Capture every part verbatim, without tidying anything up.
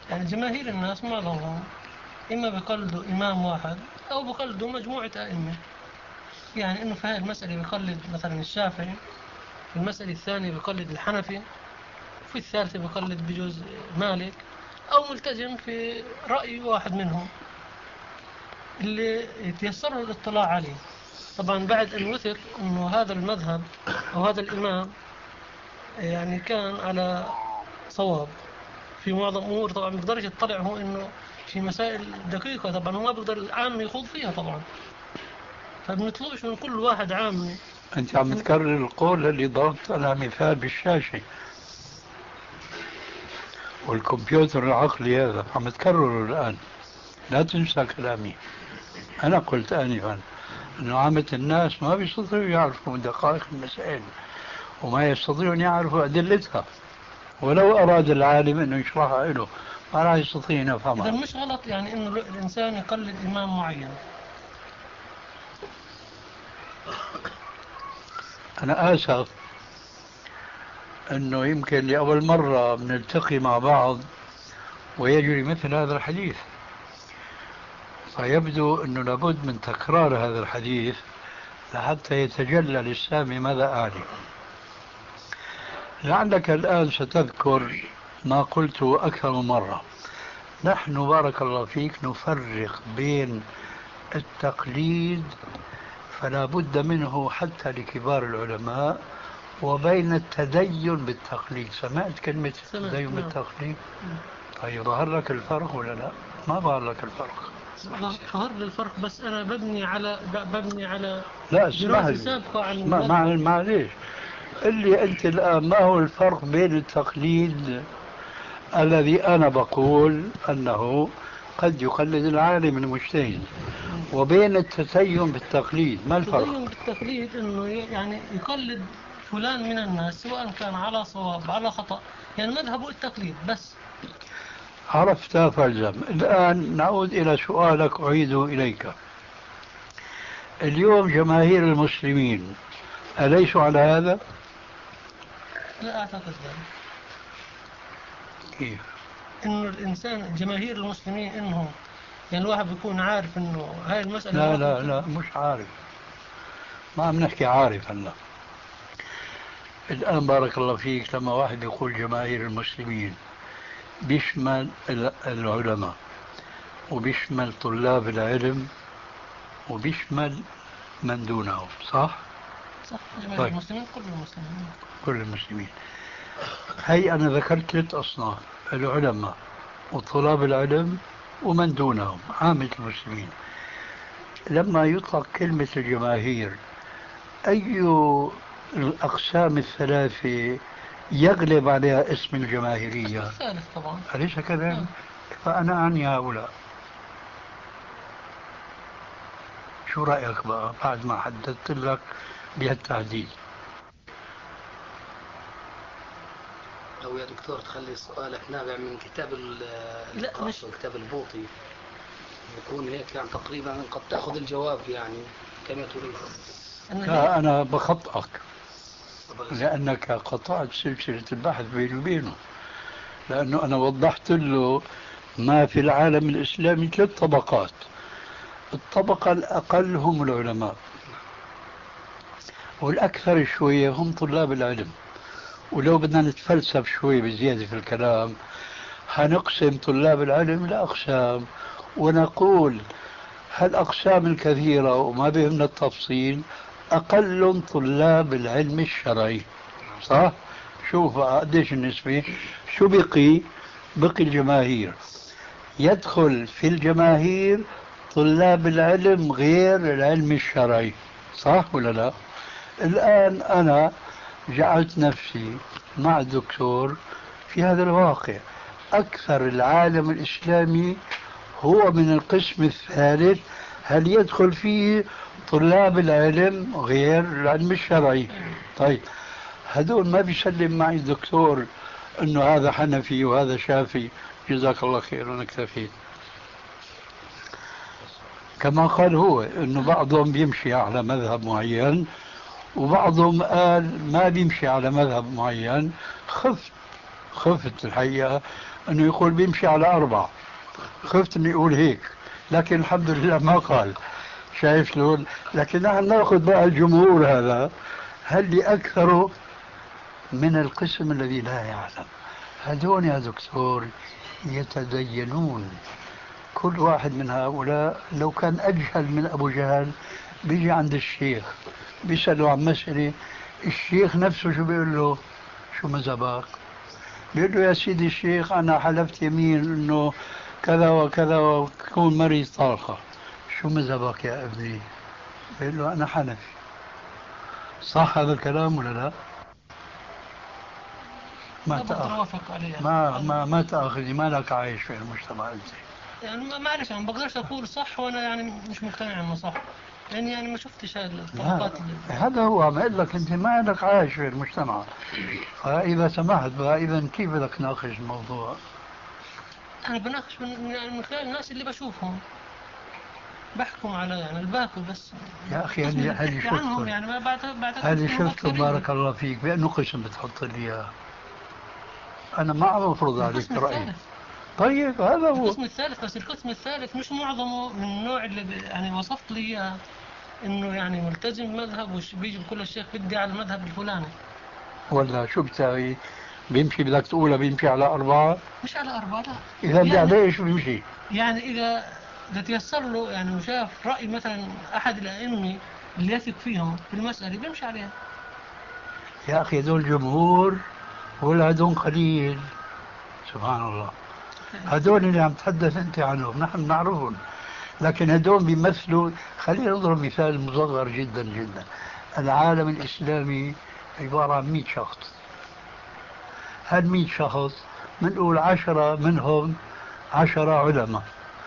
يعني جماهير الناس معظمهم إما بيقلدوا إمام واحد أو بيقلدوا مجموعة أئمة. يعني إنه في هذه المسألة بيقلد مثلا الشافعي، في المسألة الثانية بيقلد الحنفي، وفي الثالثة بيقلد بجوز مالك، أو ملتزم في رأي واحد منهم اللي يتيسر له الاطلاع عليه. طبعا بعد أن وثق أنه هذا المذهب أو هذا الإمام يعني كان على صواب في معظم أمور، طبعا ما بيقدرش يطلع هو إنه في مسائل دقيقة، طبعا هو ما بيقدر العام يخوض فيها طبعا، فبنطلبش من كل واحد عام. أنت عم تكرر القول اللي ضربت أنا مثال بالشاشة، والكمبيوتر العقلي هذا عم تكرره الآن. لا تنسى كلامي. أنا قلت آنفا أنه عامة الناس ما بيستطيعوا يعرفوا دقائق المسائل، وما يستطيعون يعرفوا أدلتها، ولو أراد العالم أنه يشرحها له ما راح يستطيع أن إذا يفهمها. مش غلط يعني إنه الإنسان يقلد إمام معين. أنا آسف أنه يمكن لأول مرة بنلتقي مع بعض ويجري مثل هذا الحديث، فيبدو أنه لابد من تكرار هذا الحديث حتى يتجلى للسامع ماذا أعني. لعلك الآن ستذكر ما قلته أكثر من مرة. نحن بارك الله فيك نفرق بين التقليد، فلا بد منه حتى لكبار العلماء، وبين التدين بالتقليد. سمعت كلمة التدين نعم. بالتقليد؟ طيب ظهر لك الفرق ولا لا؟ ما ظهر لك الفرق؟ ظهر لي الفرق، بس أنا ببني على ببني على لا اسمح دراسة لي، سابقة عن اسمع، مع المذهب. معليش، اللي أنت الآن ما هو الفرق بين التقليد الذي أنا بقول أنه قد يقلد العالم المجتهد، وبين التدين بالتقليد؟ ما الفرق؟ التدين بالتقليد إنه يعني يقلد فلان من الناس سواء كان على صواب على خطأ، يعني مذهبه التقليد بس. عرفت فالزم. الآن نعود إلى سؤالك، أعيده إليك. اليوم جماهير المسلمين أليسوا على هذا؟ لا أعتقد ذلك. كيف؟ إنه الإنسان جماهير المسلمين إنه يعني الواحد بيكون عارف إنه هاي المسألة لا واحد لا لا، مش عارف، ما عم نحكي عارف هلا. الآن بارك الله فيك لما واحد يقول جماهير المسلمين بيشمل العلماء، وبيشمل طلاب العلم، وبيشمل من دونهم، صح؟ صح، جماهير طيب، المسلمين كل المسلمين. كل المسلمين. هي أنا ذكرت ثلاث أصناف: العلماء وطلاب العلم ومن دونهم، عامة المسلمين. لما يطلق كلمة الجماهير، أي الأقسام الثلاثة يغلب عليها اسم الجماهيرية؟ الثالث طبعا. أليس كذلك؟ نعم. فأنا أعني هؤلاء. شو رأيك بقى بعد ما حددت لك بهالتحديد؟ أو يا دكتور تخلي سؤالك نابع من كتاب القاص وكتاب البوطي، يكون هيك يعني تقريبا قد تأخذ الجواب يعني كما تريد. لا، أنا بخطئك لأنك قطعت سلسلة البحث بيني وبينه، لأنه أنا وضحت له ما في العالم الإسلامي ثلاث طبقات. الطبقة الأقل هم العلماء، والأكثر شوية هم طلاب العلم. ولو بدنا نتفلسف شوي بزيادة في الكلام، هنقسم طلاب العلم لأقسام، ونقول هالأقسام الكثيرة وما بهمنا التفصيل أقل طلاب العلم الشرعي، صح؟ شوف قديش النسبة. شو بقي؟ بقي الجماهير. يدخل في الجماهير طلاب العلم غير العلم الشرعي، صح ولا لا؟ الآن أنا جعلت نفسي مع الدكتور في هذا الواقع. أكثر العالم الإسلامي هو من القسم الثالث، هل يدخل فيه طلاب العلم غير العلم الشرعي. طيب، هذول ما بيسلم معي الدكتور أنه هذا حنفي وهذا شافي. جزاك الله خير، أنا اكتفيت. كما قال هو أنه بعضهم بيمشي على مذهب معين، وبعضهم قال ما بيمشي على مذهب معين. خف خفت الحقيقة أنه يقول بيمشي على أربعة، خفت أنه يقول هيك، لكن الحمد لله ما قال. شايف شلون؟ لكن نحن ناخذ بقى الجمهور هذا، هل أكثر من القسم الذي لا يعلم. هذول يا دكتور يتدينون، كل واحد من هؤلاء لو كان أجهل من أبو جهل بيجي عند الشيخ بيسأله عن مسألة، الشيخ نفسه شو بيقول له؟ شو مذهبك؟ بيقول له يا سيدي الشيخ أنا حلفت يمين إنه كذا وكذا وكون مريض طارخة. شو مذهبك يا ابني؟ بيقول له أنا حنفي. صح هذا الكلام ولا لا؟ ما تأخذ ما ما ما تأخذي، ما لك عايش في المجتمع أنت. يعني ما معلش أنا بقدرش أقول صح وأنا يعني مش مقتنع إنه صح، لأن يعني ما شفتش هذه الطبقات. هذا هو عم أقول لك أنت ما لك عايش في المجتمع، فإذا سمحت بقى إذا كيف بدك تناقش الموضوع؟ أنا بناقش من, يعني من خلال الناس اللي بشوفهم، بحكم على يعني الباقي بس. يا أخي هذه هذه شفتهم يعني ما بعد بعد هذه شفتهم بارك الله فيك بأنه قسم بتحط لي إياه. أنا ما عم أفرض عليك رأيي. طيب هذا هو القسم الثالث، بس القسم الثالث مش معظمه من النوع اللي يعني وصفت لي إياه إنه يعني ملتزم مذهب وش بيجي بكل الشيخ بدي على المذهب الفلاني. ولا شو بتساوي؟ بيمشي بدك تقولها بيمشي على أربعة؟ مش على أربعة لا. إذا بدي يعني عليه شو بيمشي؟ يعني إذا إذا تيسر له يعني وشاف رأي مثلا أحد الأئمة اللي يثق فيهم في المسألة بيمشي عليها. يا أخي هذول جمهور ولا هذول قليل؟ سبحان الله. هذول اللي عم تحدث أنت عنهم نحن نعرفهم، لكن هذول بيمثلوا. خلينا نضرب مثال مصغر جدا جدا. العالم الإسلامي عبارة عن مئة شخص. هال مئة شخص بنقول عشرة منهم عشرة علماء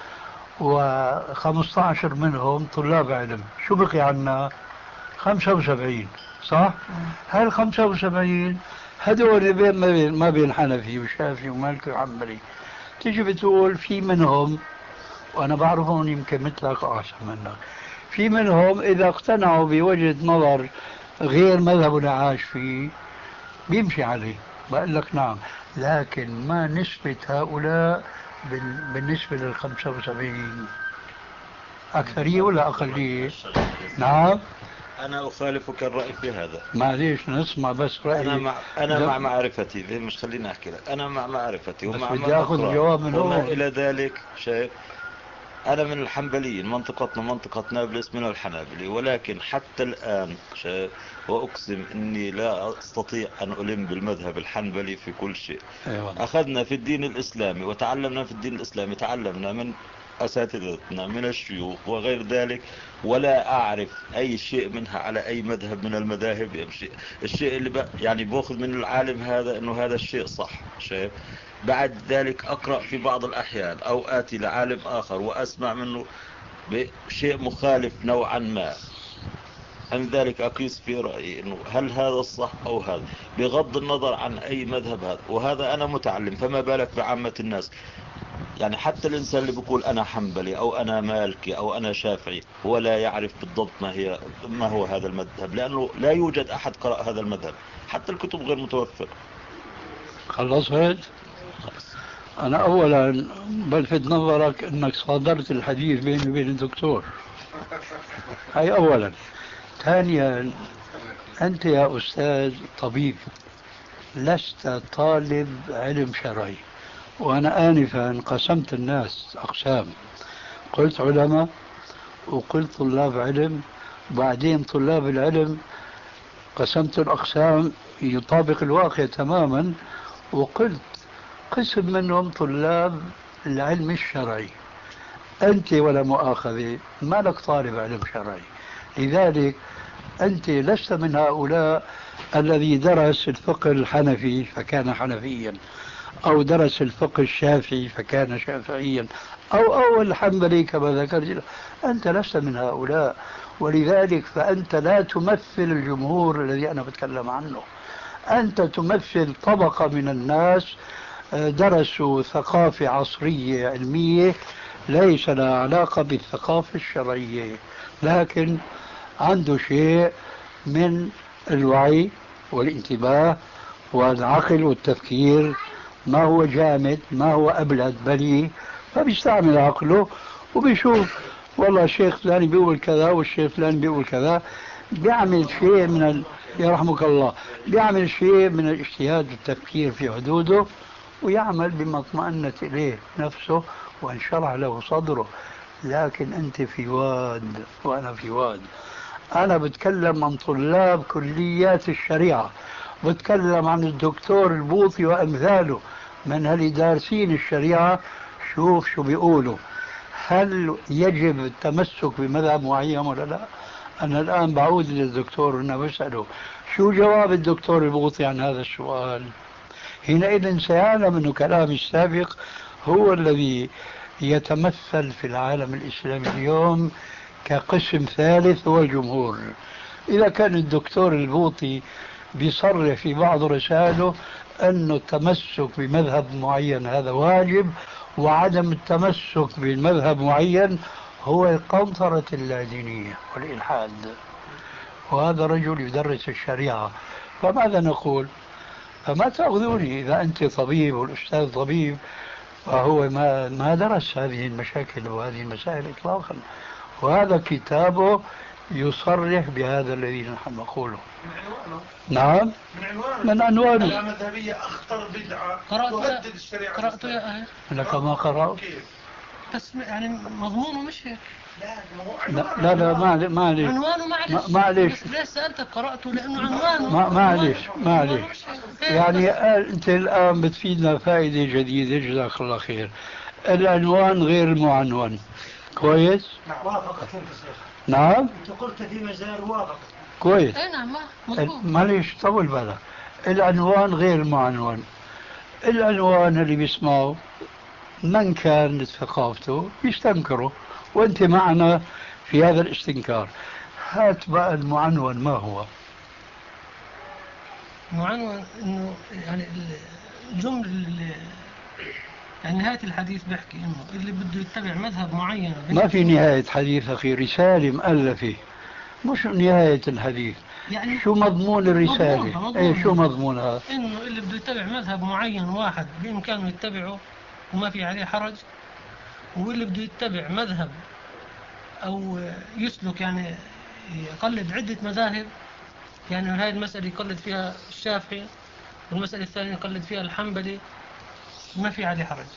وخمسة عشر منهم طلاب علم، شو بقي عنا؟ خمسة وسبعين، صح؟ هال خمسة وسبعين هدول بين ما بين ما بين حنفي وشافعي ومالكي وحنبلي. تيجي بتقول في منهم، وأنا بعرفهم يمكن مثلك أحسن منك، في منهم إذا اقتنعوا بوجهة نظر غير مذهبنا عاش فيه بيمشي عليه، بقول لك نعم. لكن ما نسبة هؤلاء بالنسبة للخمسة وسبعين؟ أكثرية ولا أقلية؟ نعم. أنا أخالفك الرأي في هذا. معليش نسمع بس رأيي. أنا مع أنا مع معرفتي، مش خليني أحكي لك. أنا مع معرفتي ومع بدي آخذ الجواب من وما إلى ذلك. شيء أنا من الحنبليين، منطقتنا منطقة نابلس من الحنابلة، ولكن حتى الآن شيء وأقسم أني لا أستطيع أن ألم بالمذهب الحنبلي في كل شيء. أيوة. أخذنا في الدين الإسلامي وتعلمنا في الدين الإسلامي، تعلمنا من أساتذتنا من الشيوخ وغير ذلك، ولا أعرف أي شيء منها على أي مذهب من المذاهب يمشي. الشيء اللي يعني بأخذ من العالم هذا أنه هذا الشيء صح. شيء بعد ذلك أقرأ في بعض الأحيان أو آتي لعالم آخر وأسمع منه بشيء مخالف نوعا ما، عن ذلك أقيس في رأيي أنه هل هذا الصح أو هذا، بغض النظر عن أي مذهب هذا. وهذا أنا متعلم، فما بالك بعامة الناس. يعني حتى الإنسان اللي بيقول أنا حنبلي أو أنا مالكي أو أنا شافعي هو لا يعرف بالضبط ما هي ما هو هذا المذهب، لأنه لا يوجد أحد قرأ هذا المذهب، حتى الكتب غير متوفرة. خلصت؟ أنا أولا بلفت نظرك أنك صادرت الحديث بيني وبين الدكتور، هاي أولا. ثانيا أنت يا أستاذ طبيب لست طالب علم شرعي، وأنا آنفا قسمت الناس أقسام، قلت علماء وقلت طلاب علم، وبعدين طلاب العلم قسمت الأقسام يطابق الواقع تماما، وقلت قسم منهم طلاب العلم الشرعي. أنت ولا مؤاخذة ما لك طالب علم شرعي، لذلك أنت لست من هؤلاء الذي درس الفقه الحنفي فكان حنفيا، أو درس الفقه الشافعي فكان شافعيا، أو أول حنبلي كما ذكرت. أنت لست من هؤلاء، ولذلك فأنت لا تمثل الجمهور الذي أنا بتكلم عنه. أنت تمثل طبقة من الناس درسوا ثقافة عصرية علمية ليس لها علاقة بالثقافة الشرعية، لكن عنده شيء من الوعي والانتباه والعقل والتفكير ما هو جامد، ما هو أبلد بليه، فبيستعمل عقله وبيشوف والله الشيخ فلان بيقول كذا والشيخ فلان بيقول كذا، بيعمل شيء من ال... يرحمك الله، بيعمل شيء من الاجتهاد والتفكير في حدوده، ويعمل بما اطمأنت إليه نفسه وانشرح له صدره. لكن أنت في واد وأنا في واد. أنا بتكلم عن طلاب كليات الشريعة، بتكلم عن الدكتور البوطي وأمثاله من هل دارسين الشريعة. شوف شو بيقولوا، هل يجب التمسك بمذهب معين ولا لا؟ أنا الآن بعود للدكتور وأنا بسأله شو جواب الدكتور البوطي عن هذا السؤال. حينئذ سيعلم أن كلامي السابق هو الذي يتمثل في العالم الإسلامي اليوم كقسم ثالث هو الجمهور. إذا كان الدكتور البوطي بيصرح في بعض رسائله أن التمسك بمذهب معين هذا واجب، وعدم التمسك بمذهب معين هو قنطرة اللادينية والإلحاد، وهذا رجل يدرس الشريعة، فماذا نقول؟ فما تأخذوني إذا أنت طبيب والأستاذ طبيب، فهو ما ما درس هذه المشاكل وهذه المسائل إطلاقا، وهذا كتابه يصرح بهذا الذي نحن نقوله. نعم، من عنوانه اللامذهبية أخطر بدعة تهدد الشريعة. قرأته يا أهل؟ لك ما قرأت؟ بس يعني مضمونه مش هيك. لا لا, لا ما معلش، عنوانه معلش معلش ليش سألتك قرأته؟ لأنه عنوانه ما معلش معلش يعني أنت الآن بتفيدنا فائدة جديدة، جزاك الله خير. العنوان غير المعنون، كويس؟ وافقت انت نعم؟ انت قلت في مجال وافق كويس. اي نعم مضبوط. معلش طول بالك، العنوان غير المعنون. العنوان اللي بيسمعه من كان ثقافته يستنكره، وانت معنا في هذا الاستنكار. هات بقى المعنون ما هو؟ المعنون انه يعني الجمله اللي يعني نهايه الحديث بيحكي انه اللي بده يتبع مذهب معين. ما في نهايه حديث اخي، رساله مؤلفه مش نهايه الحديث. يعني شو مضمون الرساله؟ مضمونها مضمونها. ايه شو مضمونها؟ انه اللي بده يتبع مذهب معين واحد بامكانه يتبعه وما في عليه حرج، واللي بده يتبع مذهب او يسلك يعني يقلد عدة مذاهب، يعني هذه المسألة يقلد فيها الشافعي والمسألة الثانية يقلد فيها الحنبلي، ما في عليه حرج.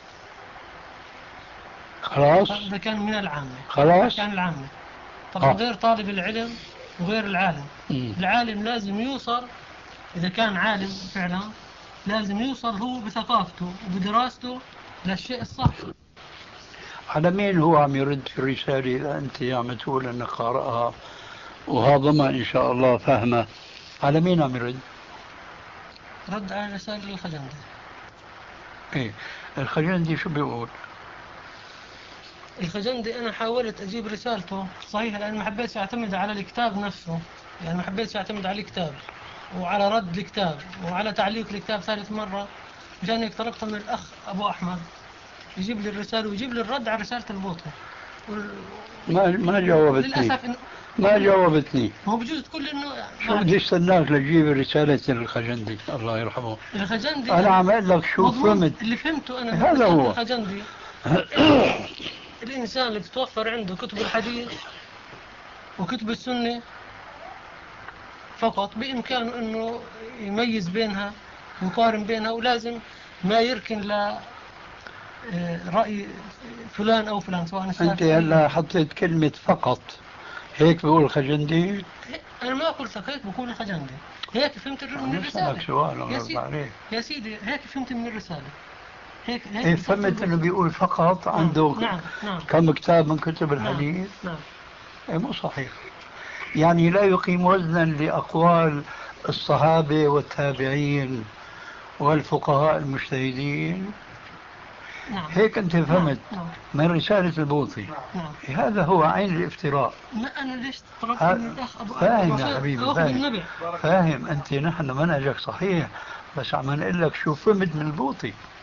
خلاص هذا كان من العامة. خلاص كان العامة. طبعا غير طالب العلم وغير العالم. م. العالم لازم يوصل، إذا كان عالم فعلا لازم يوصل هو بثقافته وبدراسته للشيء الصح. على مين هو عم يرد في الرسالة إذا أنت عم تقول أنك قارئها وهضمها إن شاء الله فهمه؟ على مين عم يرد؟ رد على رسالة الخجندي. إيه الخجندي شو بيقول؟ الخجندي أنا حاولت أجيب رسالته صحيح، لأن ما حبيتش أعتمد على الكتاب نفسه، يعني ما حبيتش أعتمد على الكتاب وعلى رد الكتاب وعلى تعليق الكتاب ثالث مرة، مشان هيك طلبت من الأخ أبو أحمد يجيب لي الرسالة ويجيب لي الرد على رسالة البوطي. وال... ما ما جاوبتني. للأسف إنه ما جاوبتني. هو بجوز تقول لي إنه شو بدي استناك لتجيب رسالة الخجندي الله يرحمه. الخجندي أنا عم أقول لك شو فهمت اللي فهمته أنا. هذا هو الخجندي الإنسان اللي بتتوفر عنده كتب الحديث وكتب السنة فقط بإمكانه إنه يميز بينها ويقارن بينها، ولازم ما يركن ل رأي فلان أو فلان سواء الشافعي. أنت هلا حطيت كلمة فقط، هيك بقول الخجندي؟ أنا ما قلت هيك بقول الخجندي، هيك فهمت من الرسالة. سؤال يا سيدي يا سيدي هيك فهمت من الرسالة. هيك هيك إيه فهمت إنه بيقول فقط عنده نعم نعم كم كتاب من كتب الحديث. نعم, نعم. إيه مو صحيح، يعني لا يقيم وزنا لأقوال الصحابة والتابعين والفقهاء المجتهدين. نعم. هيك أنت فهمت. نعم. من رسالة البوطي. نعم. هذا هو عين الافتراء. ما أنا ليش طلبت من الأخ أبو فاهم يا حبيبي فاهم. فاهم أنت، نحن منهجك صحيح، بس عم نقول لك شو فهمت من البوطي.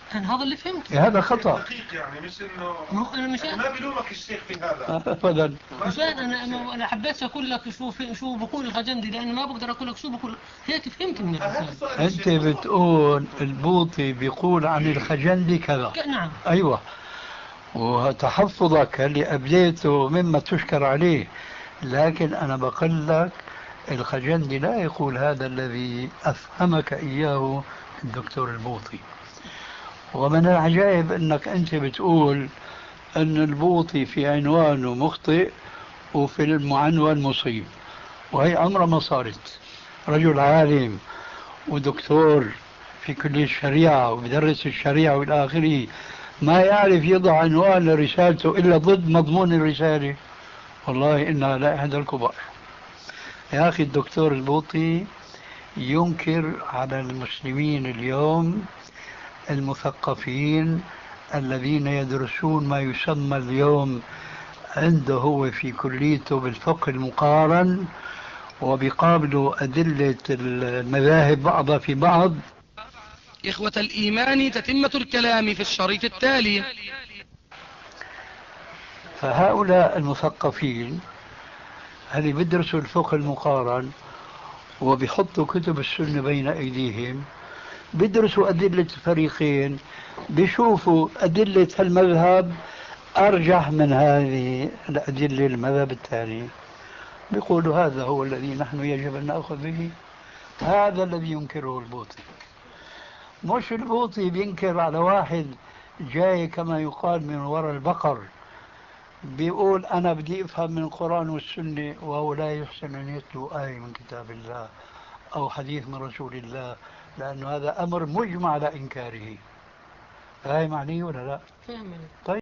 أنا هذا اللي فهمت. هذا خطأ. دقيق يعني مش إنه ما أنا مش ما بلومك الشيخ في هذا. أبدا. مشان أنا أنا أنا حبيت أقول لك شو في شو بقول الخجندي لأنه ما بقدر أقول لك شو بقول هيك فهمت من الإنسان. أنت بتقول البوطي بيقول عن الخجندي كذا. نعم. أيوة. وتحفظك اللي أبديته مما تشكر عليه، لكن أنا بقول لك الخجندي لا يقول هذا الذي أفهمك إياه الدكتور البوطي. ومن العجائب أنك أنت بتقول أن البوطي في عنوانه مخطئ وفي المعنون مصيب، وهي أمر ما صارت. رجل عالم ودكتور في كلية الشريعة وبدرس الشريعة والى آخره، ما يعرف يضع عنوان لرسالته إلا ضد مضمون الرسالة. والله إنها لا إحدى الكبار. يا أخي الدكتور البوطي ينكر على المسلمين اليوم المثقفين الذين يدرسون ما يسمى اليوم عنده هو في كليته بالفقه المقارن، وبيقابلوا أدلة المذاهب بعضها في بعض. إخوة الإيمان، تتمة الكلام في الشريط التالي. فهؤلاء المثقفين اللي بيدرسوا الفقه المقارن وبيحطوا كتب السنة بين أيديهم، بيدرسوا أدلة الفريقين، بيشوفوا أدلة المذهب أرجح من هذه الأدلة المذهب الثاني، بيقولوا هذا هو الذي نحن يجب أن نأخذ به. هذا الذي ينكره البوطي. مش البوطي بينكر على واحد جاي كما يقال من وراء البقر بيقول أنا بدي أفهم من القرآن والسنة، وهو لا يحسن أن يتلو آية من كتاب الله أو حديث من رسول الله، لأنه هذا أمر مجمع على إنكاره. هاي معنيه ولا لا؟ فاهم. طيب.